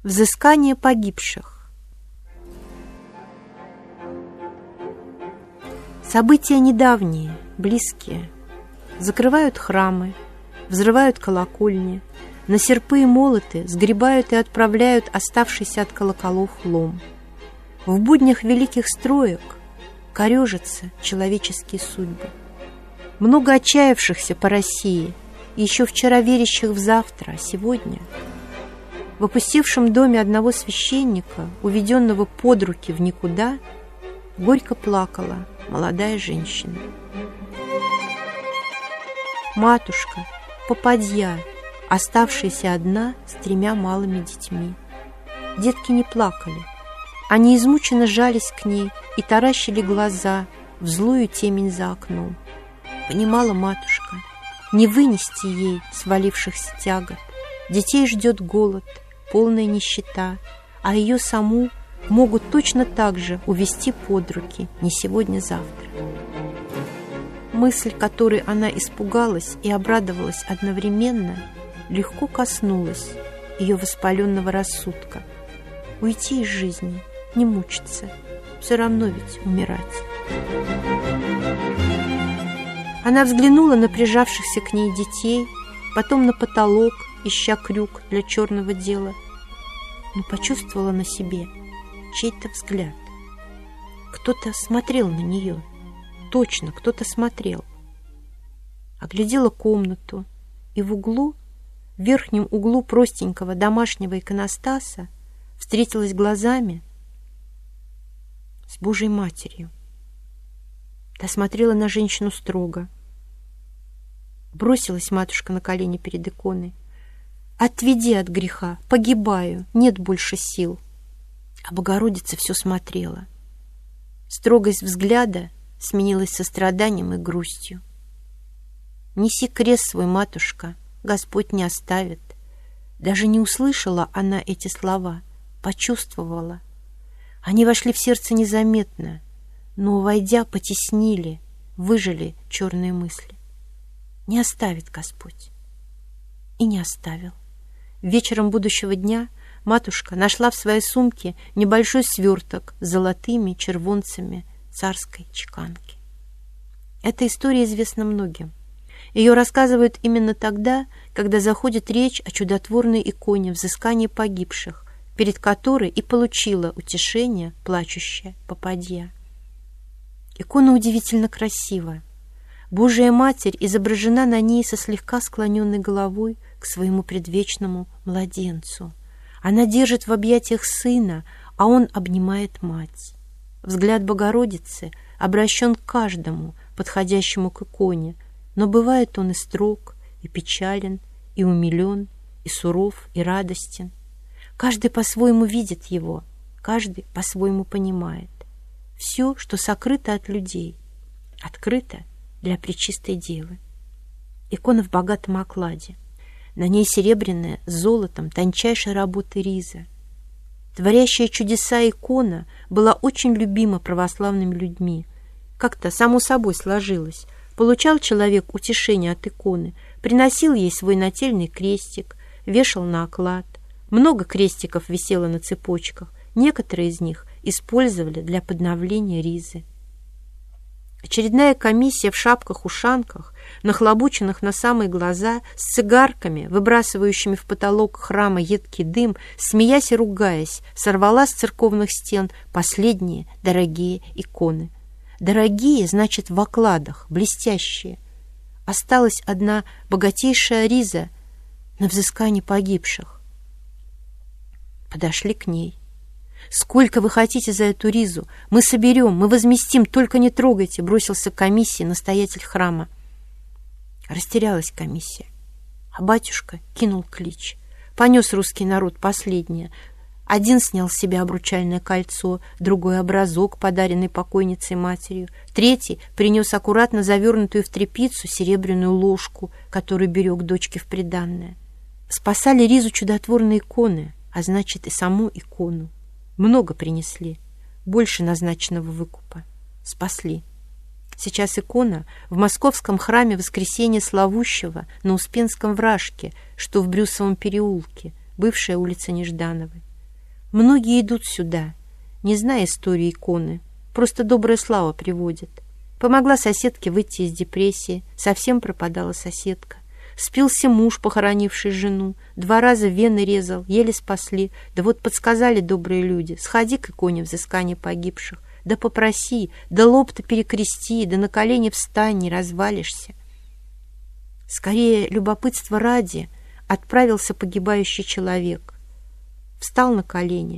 Взыскание погибших. События недавние, близкие. Закрывают храмы, взрывают колокольни, на серпы и молоты сгребают и отправляют оставшийся от колоколов лом. В буднях великих строек корежатся человеческие судьбы. Много отчаявшихся по России, еще вчера верящих в завтра, а сегодня... В опустевшем доме одного священника, уведенного под руки в никуда, горько плакала молодая женщина. Матушка, попадья, оставшаяся одна с 3 малыми детьми. Детки не плакали. Они измученно жались к ней и таращили глаза в злую темень за окном. Понимала матушка, не вынести ей свалившихся тягот. Детей ждет голод, полная нищета, а ее саму могут точно так же увести под руки не сегодня-завтра. Мысль, которой она испугалась и обрадовалась одновременно, легко коснулась ее воспаленного рассудка. Уйти из жизни, не мучиться, все равно ведь умирать. Она взглянула на прижавшихся к ней детей, потом на потолок, ища крюк для черного дела, но почувствовала на себе чей-то взгляд. Кто-то смотрел на нее. Точно, кто-то смотрел. Оглядела комнату, и в углу, в верхнем углу простенького домашнего иконостаса, встретилась глазами с Божьей Матерью. Та смотрела на женщину строго. Бросилась матушка на колени перед иконой. «Отведи от греха, погибаю, нет больше сил». А Богородица все смотрела. Строгость взгляда сменилась состраданием и грустью. «Неси крест свой, матушка, Господь не оставит». Даже не услышала она эти слова, почувствовала. Они вошли в сердце незаметно, но, войдя, потеснили, выжили черные мысли. Не оставит Господь. И не оставил. Вечером будущего дня матушка нашла в своей сумке небольшой сверток с золотыми червонцами царской чеканки. Эта история известна многим. Ее рассказывают именно тогда, когда заходит речь о чудотворной иконе взыскания погибших, перед которой и получила утешение плачущая попадья. Икона удивительно красивая. Божия Матерь изображена на ней со слегка склоненной головой к своему предвечному младенцу. Она держит в объятиях сына, а он обнимает мать. Взгляд Богородицы обращен к каждому, подходящему к иконе, но бывает он и строг, и печален, и умилен, и суров, и радостен. Каждый по-своему видит его, каждый по-своему понимает. Все, что сокрыто от людей, открыто для пречистой девы. Икона в богатом окладе. На ней серебряная с золотом тончайшей работы риза. Творящая чудеса икона была очень любима православными людьми. Как-то само собой сложилось. Получал человек утешение от иконы, приносил ей свой нательный крестик, вешал на оклад. Много крестиков висело на цепочках. Некоторые из них использовали для подновления ризы. Очередная комиссия в шапках-ушанках, нахлобученных на самые глаза, с цигарками, выбрасывающими в потолок храма едкий дым, смеясь и ругаясь, сорвала с церковных стен последние дорогие иконы. Дорогие, значит, в окладах, блестящие. Осталась одна богатейшая риза на взыскание погибших. Подошли к ней. «Сколько вы хотите за эту ризу? Мы соберем, мы возместим, только не трогайте!» Бросился к комиссии настоятель храма. Растерялась комиссия. А батюшка кинул клич. Понес русский народ последнее. Один снял с себя обручальное кольцо, другой — образок, подаренный покойницей матерью. Третий принес аккуратно завернутую в тряпицу серебряную ложку, которую берег дочке в приданное. Спасали ризу чудотворные иконы, а значит и саму икону. Много принесли, больше назначенного выкупа. Спасли. Сейчас икона в московском храме Воскресения Славущего на Успенском вражке, что в Брюсовом переулке, бывшая улица Неждановой. Многие идут сюда, не зная истории иконы, просто добрая слава приводит. Помогла соседке выйти из депрессии, совсем пропадала соседка. Спился муж, похоронивший жену, 2 раза вены резал, еле спасли. Да вот подсказали добрые люди: сходи к иконе взыскания погибших, да попроси, да лоб-то перекрести, да на колени встань, не развалишься. Скорее, любопытство ради, отправился погибающий человек. Встал на колени,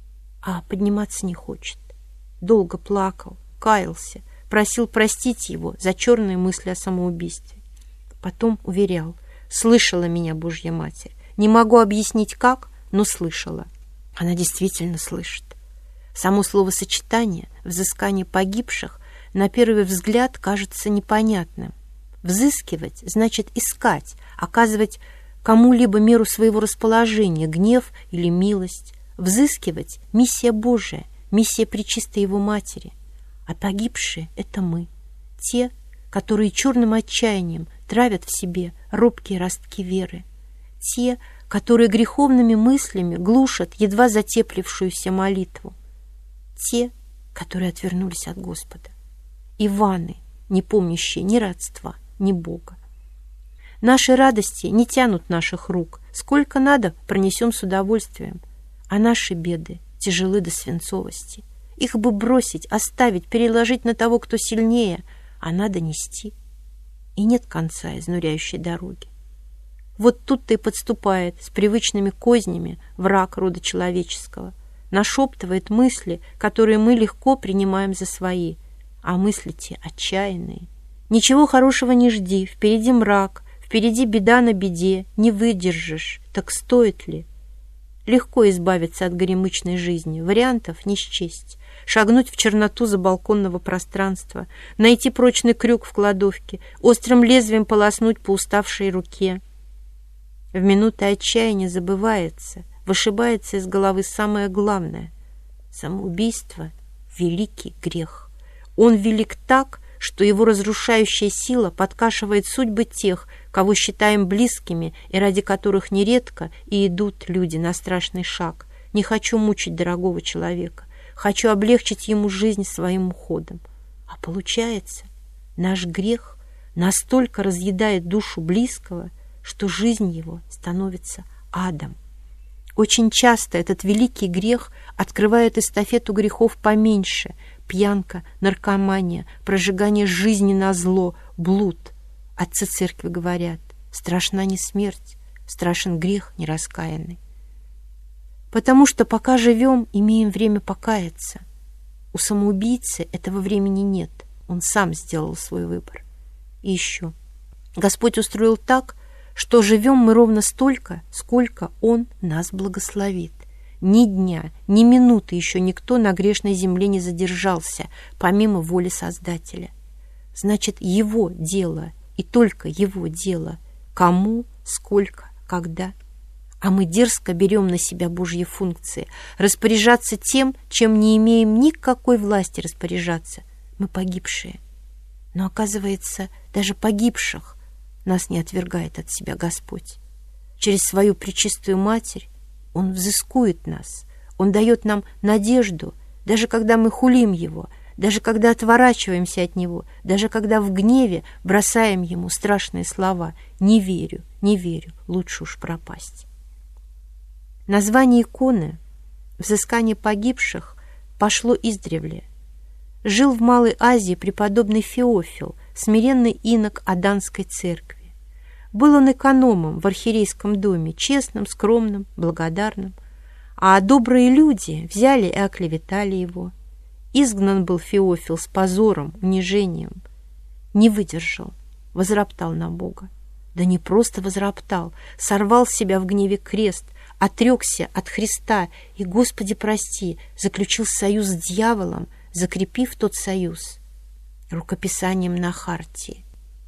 а подниматься не хочет. Долго плакал, каялся, просил простить его за черные мысли о самоубийстве. Потом уверял: слышала меня Божья Матерь. Не могу объяснить как, но слышала. Она действительно слышит. Само словосочетание «взыскание погибших» на первый взгляд кажется непонятным. Взыскивать значит искать, оказывать кому-либо меру своего расположения, гнев или милость. Взыскивать — миссия Божия, миссия Пречистой Его Матери. А погибшие — это мы, те, которые черным отчаянием травят в себе робкие ростки веры, те, которые греховными мыслями глушат едва затеплившуюся молитву, те, которые отвернулись от Господа, Иваны, не помнящие ни родства, ни Бога. Наши радости не тянут наших рук, сколько надо, пронесем с удовольствием, а наши беды тяжелы до свинцовости. Их бы бросить, оставить, переложить на того, кто сильнее, а надо нести. И нет конца изнуряющей дороги. Вот тут-то и подступает с привычными кознями враг рода человеческого, нашептывает мысли, которые мы легко принимаем за свои, а мысли те отчаянные. Ничего хорошего не жди, впереди мрак, впереди беда на беде, не выдержишь, так стоит ли? Легко избавиться от горемычной жизни, вариантов не счесть. Шагнуть в черноту забалконного пространства, найти прочный крюк в кладовке, острым лезвием полоснуть по уставшей руке. В минуты отчаяния забывается, вышибается из головы самое главное. Самоубийство — великий грех. Он велик так, что его разрушающая сила подкашивает судьбы тех, кого считаем близкими и ради которых нередко и идут люди на страшный шаг. Не хочу мучить дорогого человека, хочу облегчить ему жизнь своим уходом. А получается, наш грех настолько разъедает душу близкого, что жизнь его становится адом. Очень часто этот великий грех открывает эстафету грехов поменьше: пьянка, наркомания, прожигание жизни назло, блуд. Отцы церкви говорят: страшна не смерть, страшен грех нераскаянный. Потому что пока живем, имеем время покаяться. У самоубийцы этого времени нет, он сам сделал свой выбор. И еще, Господь устроил так, что живем мы ровно столько, сколько Он нас благословит. Ни дня, ни минуты еще никто на грешной земле не задержался, помимо воли Создателя. Значит, Его дело, и только Его дело, кому, сколько, когда. А мы дерзко берем на себя Божьи функции, распоряжаться тем, чем не имеем никакой власти распоряжаться. Мы погибшие. Но, оказывается, даже погибших нас не отвергает от себя Господь. Через свою пречистую Матерь Он взыскует нас, Он дает нам надежду, даже когда мы хулим Его, даже когда отворачиваемся от Него, даже когда в гневе бросаем Ему страшные слова: «Не верю, не верю, лучше уж пропасть». Название иконы «Взыскание погибших» пошло издревле. Жил в Малой Азии преподобный Феофил, смиренный инок Аданской церкви. Был он экономом в архиерейском доме, честным, скромным, благодарным. А добрые люди взяли и оклеветали его. Изгнан был Феофил с позором, унижением. Не выдержал, возроптал на Бога. Да не просто возроптал, сорвал с себя в гневе крест, отрекся от Христа и, Господи, прости, заключил союз с дьяволом, закрепив тот союз рукописанием на хартии.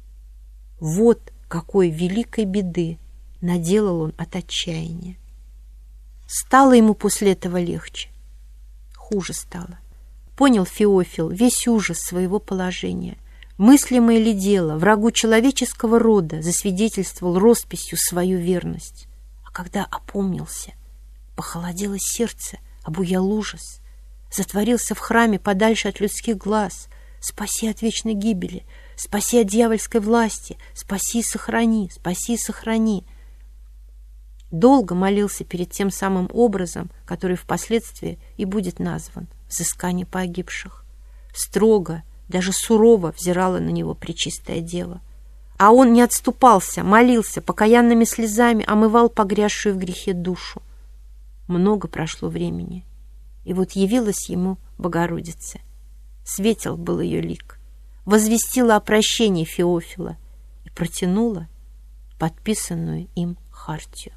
Вот какой великой беды наделал он от отчаяния. Стало ему после этого легче? Хуже стало. Понял Феофил весь ужас своего положения. Мыслимое ли дело врагу человеческого рода засвидетельствовал росписью свою верность? А когда опомнился, похолодело сердце обуял ужас. Затворился в храме подальше от людских глаз. Спаси от вечной гибели, спаси от дьявольской власти, спаси и сохрани, спаси и сохрани. Долго молился перед тем самым образом, который впоследствии и будет назван «Взыскание погибших». Строго, даже сурово взирала на него Пречистая Дева. А он не отступался, молился, покаянными слезами омывал погрязшую в грехе душу. Много прошло времени, и вот явилась ему Богородица. Светел был ее лик, возвестила о прощении Феофила и протянула подписанную им хартию.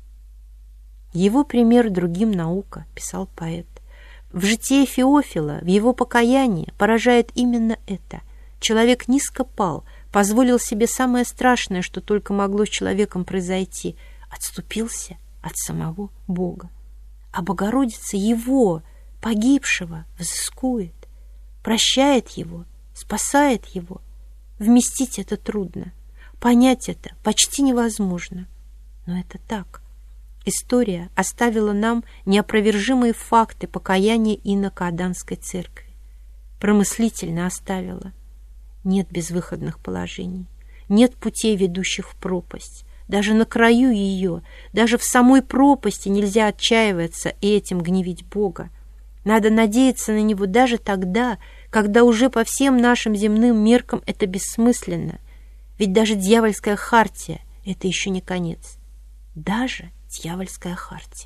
Его пример другим наука, писал поэт. В житии Феофила, в его покаянии поражает именно это. Человек низко пал, позволил себе самое страшное, что только могло с человеком произойти, отступился от самого Бога. А Богородица его, погибшего, взыскует, прощает его, спасает его. Вместить это трудно, понять это почти невозможно. Но это так. История оставила нам неопровержимые факты покаяния инока Аданской церкви. Промыслительно оставила. Нет безвыходных положений, нет путей, ведущих в пропасть. Даже на краю ее, даже в самой пропасти нельзя отчаиваться и этим гневить Бога. Надо надеяться на Него даже тогда, когда уже по всем нашим земным меркам это бессмысленно. Ведь даже дьявольская хартия — это еще не конец. Даже дьявольская хартия.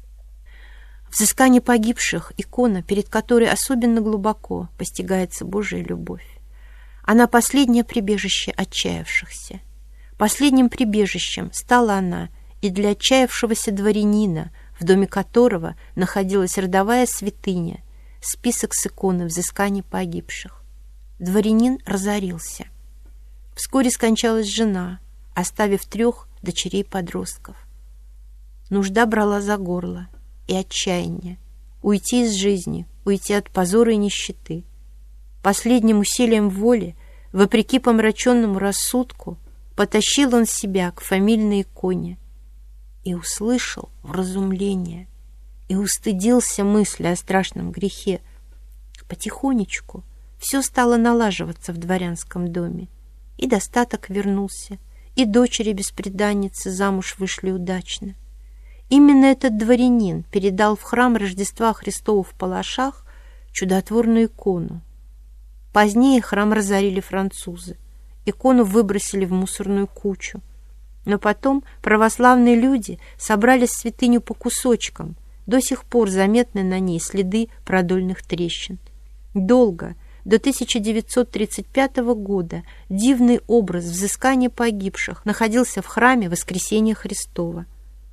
Взыскание погибших — икона, перед которой особенно глубоко постигается Божия любовь. Она последнее прибежище отчаявшихся. Последним прибежищем стала она и для отчаявшегося дворянина, в доме которого находилась родовая святыня, список с иконы взыскания погибших. Дворянин разорился. Вскоре скончалась жена, оставив 3 дочерей-подростков. Нужда брала за горло и отчаяние. Уйти из жизни, уйти от позора и нищеты. Последним усилием воли, вопреки помраченному рассудку, потащил он себя к фамильной иконе и услышал вразумление, и устыдился мысли о страшном грехе. Потихонечку все стало налаживаться в дворянском доме, и достаток вернулся, и дочери бесприданницы замуж вышли удачно. Именно этот дворянин передал в храм Рождества Христова в Палашах чудотворную икону. Позднее храм разорили французы, икону выбросили в мусорную кучу. Но потом православные люди собрали святыню по кусочкам, до сих пор заметны на ней следы продольных трещин. Долго, до 1935 года, дивный образ взыскания погибших находился в храме Воскресения Христова.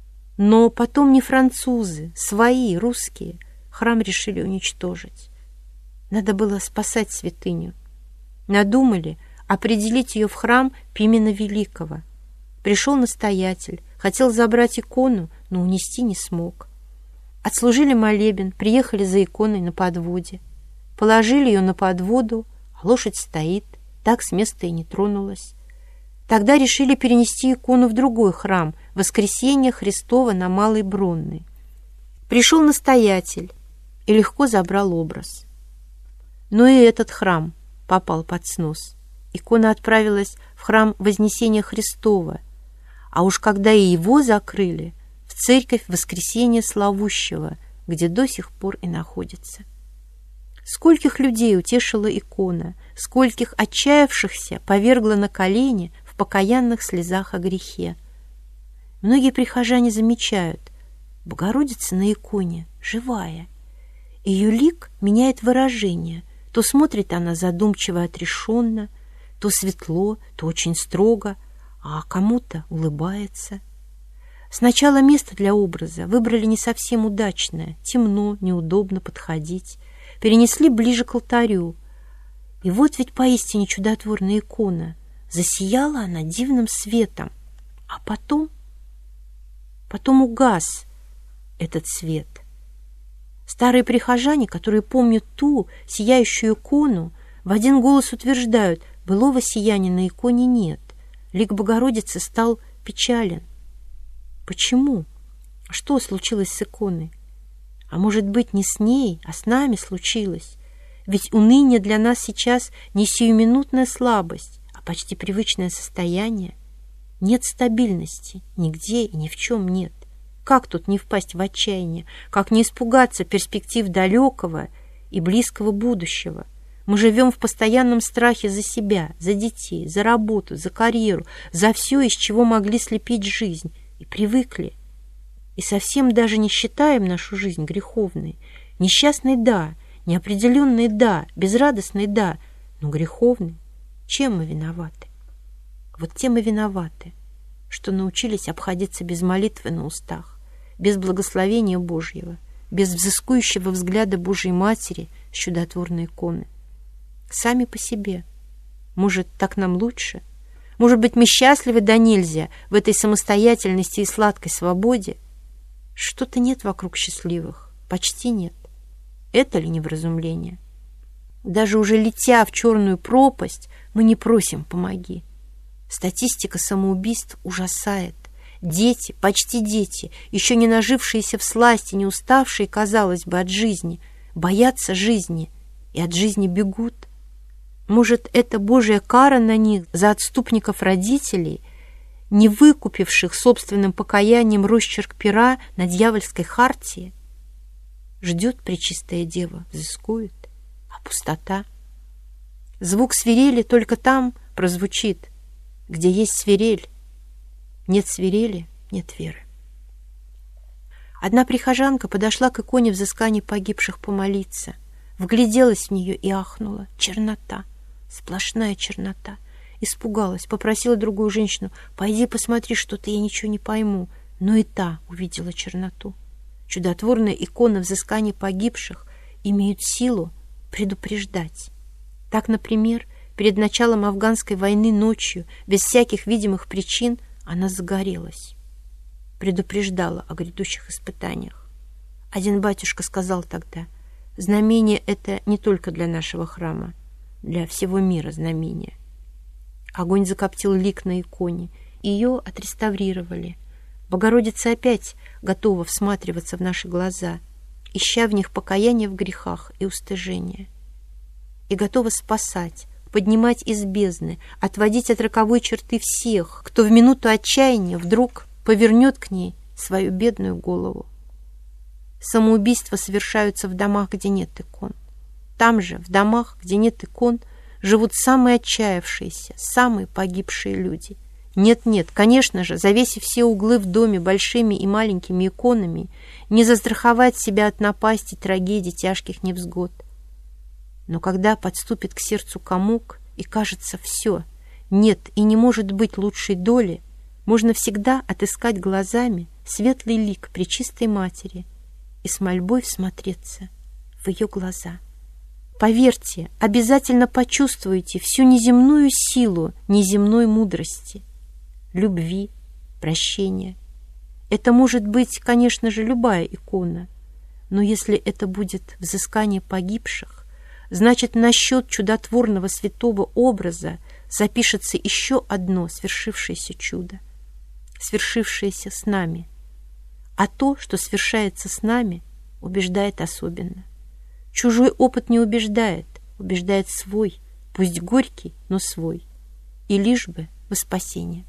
Но потом не французы, свои, русские, храм решили уничтожить. Надо было спасать святыню. Надумали определить ее в храм Пимена Великого. Пришел настоятель, хотел забрать икону, но унести не смог. Отслужили молебен, приехали за иконой на подводе. Положили ее на подводу, а лошадь стоит, так с места и не тронулась. Тогда решили перенести икону в другой храм, Воскресения Христова на Малой Бронной. Пришел настоятель и легко забрал образ. Но и этот храм попал под снос. Икона отправилась в храм Вознесения Христова, а уж когда и его закрыли, в церковь Воскресения Славущего, где до сих пор и находится. Скольких людей утешила икона, скольких отчаявшихся повергла на колени в покаянных слезах о грехе. Многие прихожане замечают: Богородица на иконе живая. Ее лик меняет выражение. То смотрит она задумчиво отрешенно, то светло, то очень строго, а кому-то улыбается. Сначала место для образа выбрали не совсем удачное, темно, неудобно подходить, перенесли ближе к алтарю. И вот ведь поистине чудотворная икона. Засияла она дивным светом, а потом угас этот свет. Старые прихожане, которые помнят ту сияющую икону, в один голос утверждают: былого сияния на иконе нет, лик Богородицы стал печален. Почему? Что случилось с иконой? А может быть, не с ней, а с нами случилось? Ведь уныние для нас сейчас не сиюминутная слабость, а почти привычное состояние. Нет стабильности, нигде и ни в чем нет. Как тут не впасть в отчаяние? Как не испугаться перспектив далекого и близкого будущего? Мы живем в постоянном страхе за себя, за детей, за работу, за карьеру, за все, из чего могли слепить жизнь, и привыкли. И совсем даже не считаем нашу жизнь греховной. Несчастной – да, неопределенной – да, безрадостной – да, но греховной. Чем мы виноваты? Вот тем и виноваты, что научились обходиться без молитвы на устах, без благословения Божьего, без взыскующего взгляда Божьей Матери с чудотворной иконы. Сами по себе. Может, так нам лучше? Может быть, мы счастливы да нельзя в этой самостоятельности и сладкой свободе? Что-то нет вокруг счастливых, почти нет. Это ли невразумление? Даже уже летя в черную пропасть, мы не просим «помоги». Статистика самоубийств ужасает. Дети, почти дети, еще не нажившиеся всласть и не уставшие, казалось бы, от жизни, боятся жизни и от жизни бегут. Может, это Божья кара на них за отступников родителей, не выкупивших собственным покаянием росчерк пера на дьявольской хартии? Ждет пречистая дева, взыскует, а пустота. Звук свирели только там прозвучит, где есть свирель. Нет свирели, нет веры. Одна прихожанка подошла к иконе взыскания погибших помолиться, вгляделась в нее и ахнула. Чернота, сплошная чернота. Испугалась, попросила другую женщину: «Пойди посмотри, что-то я ничего не пойму». Но и та увидела черноту. Чудотворная икона взыскания погибших имеют силу предупреждать. Так, например, перед началом афганской войны ночью, без всяких видимых причин, она загорелась. Предупреждала о грядущих испытаниях. Один батюшка сказал тогда: «Знамение это не только для нашего храма, для всего мира знамение». Огонь закоптил лик на иконе, ее отреставрировали. Богородица опять готова всматриваться в наши глаза, ища в них покаяние в грехах и устыжение. И готова спасать, поднимать из бездны, отводить от роковой черты всех, кто в минуту отчаяния вдруг повернет к ней свою бедную голову. Самоубийства совершаются в домах, где нет икон. Там же, в домах, где нет икон, живут самые отчаявшиеся, самые погибшие люди. Нет, конечно же, завесив все углы в доме большими и маленькими иконами, не застраховать себя от напасти, трагедий, тяжких невзгод. Но когда подступит к сердцу комок, и кажется все, нет и не может быть лучшей доли, можно всегда отыскать глазами светлый лик Пречистой Матери и с мольбой всмотреться в ее глаза. Поверьте, обязательно почувствуете всю неземную силу неземной мудрости, любви, прощения. Это может быть, конечно же, любая икона, но если это будет взыскание погибших, значит, на счет чудотворного святого образа запишется еще одно свершившееся чудо, свершившееся с нами. А то, что свершается с нами, убеждает особенно. Чужой опыт не убеждает, убеждает свой, пусть горький, но свой, и лишь бы во спасение.